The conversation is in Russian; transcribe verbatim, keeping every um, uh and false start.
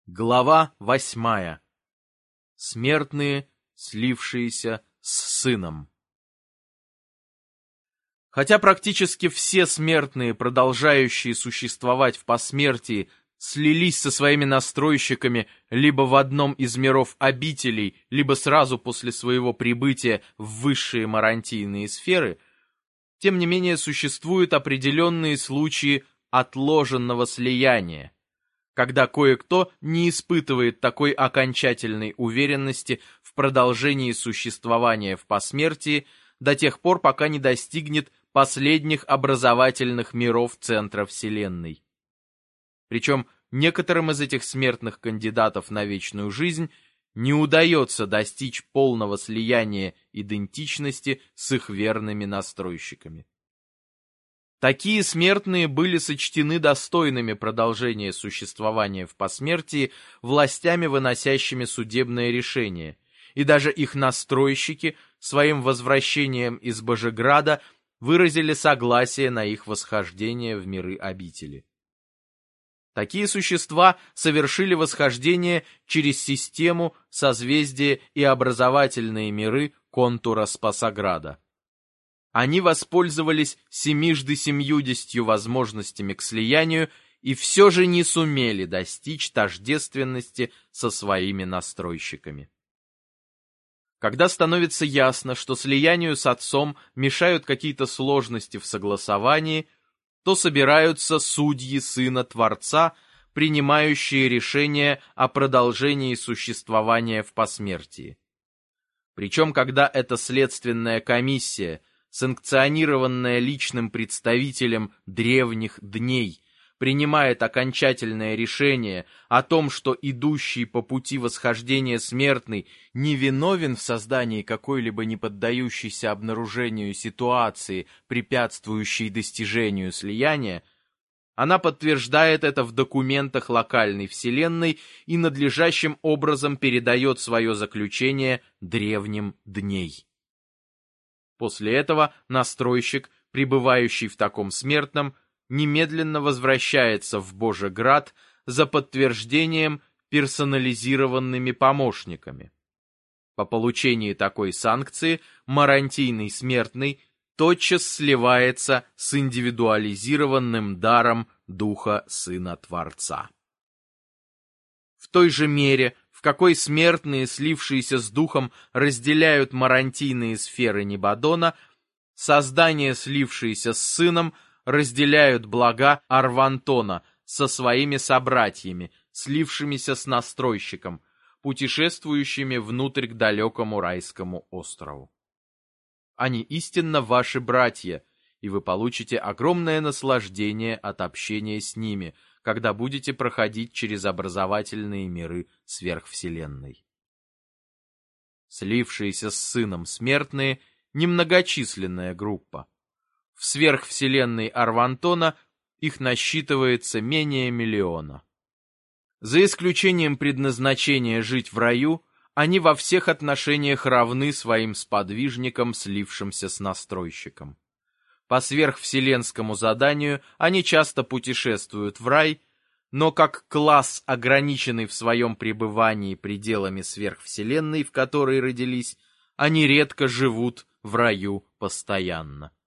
Глава восьмая. Смертные, слившиеся с Сыном. Хотя практически все смертные, продолжающие существовать в посмертии, слились со своими настройщиками либо в одном из миров обителей, либо сразу после своего прибытия в высшие марантийные сферы, тем не менее существуют определенные случаи отложенного слияния, когда кое-кто не испытывает такой окончательной уверенности в продолжении существования в посмертии до тех пор, пока не достигнет последних образовательных миров центра Вселенной. Причем некоторым из этих смертных кандидатов на вечную жизнь не удается достичь полного слияния идентичности с их верными настройщиками. Такие смертные были сочтены достойными продолжения существования в посмертии властями, выносящими судебное решение, и даже их настройщики своим возвращением из Божеграда выразили согласие на их восхождение в миры обители. Такие существа совершили восхождение через систему, созвездия и образовательные миры контура Спасограда. Они воспользовались семижды семьюдесятью возможностями к слиянию и все же не сумели достичь тождественности со своими настройщиками. Когда становится ясно, что слиянию с Отцом мешают какие-то сложности в согласовании, то собираются судьи Сына Творца, принимающие решения о продолжении существования в посмертии. Причем, когда эта следственная комиссия, санкционированная личным представителем древних дней, принимает окончательное решение о том, что идущий по пути восхождения смертный не виновен в создании какой-либо не поддающейся обнаружению ситуации, препятствующей достижению слияния, она подтверждает это в документах локальной вселенной и надлежащим образом передает свое заключение древним дней. После этого настройщик, пребывающий в таком смертном, немедленно возвращается в Божеград за подтверждением персонализированными помощниками. По получении такой санкции марантийный смертный тотчас сливается с индивидуализированным даром Духа Сына Творца. В той же мере, в какой смертные, слившиеся с Духом, разделяют марантийные сферы Небадона, создания, слившиеся с Сыном, разделяют блага Арвантона со своими собратьями, слившимися с настройщиком, путешествующими внутрь к далекому райскому острову. Они истинно ваши братья, и вы получите огромное наслаждение от общения с ними, когда будете проходить через образовательные миры сверхвселенной. Слившиеся с Сыном смертные – немногочисленная группа. В сверхвселенной Арвантона их насчитывается менее миллиона. За исключением предназначения жить в раю, они во всех отношениях равны своим сподвижникам, слившимся с настройщиком. По сверхвселенскому заданию они часто путешествуют в рай, но как класс, ограниченный в своем пребывании пределами сверхвселенной, в которой родились, они редко живут в раю постоянно.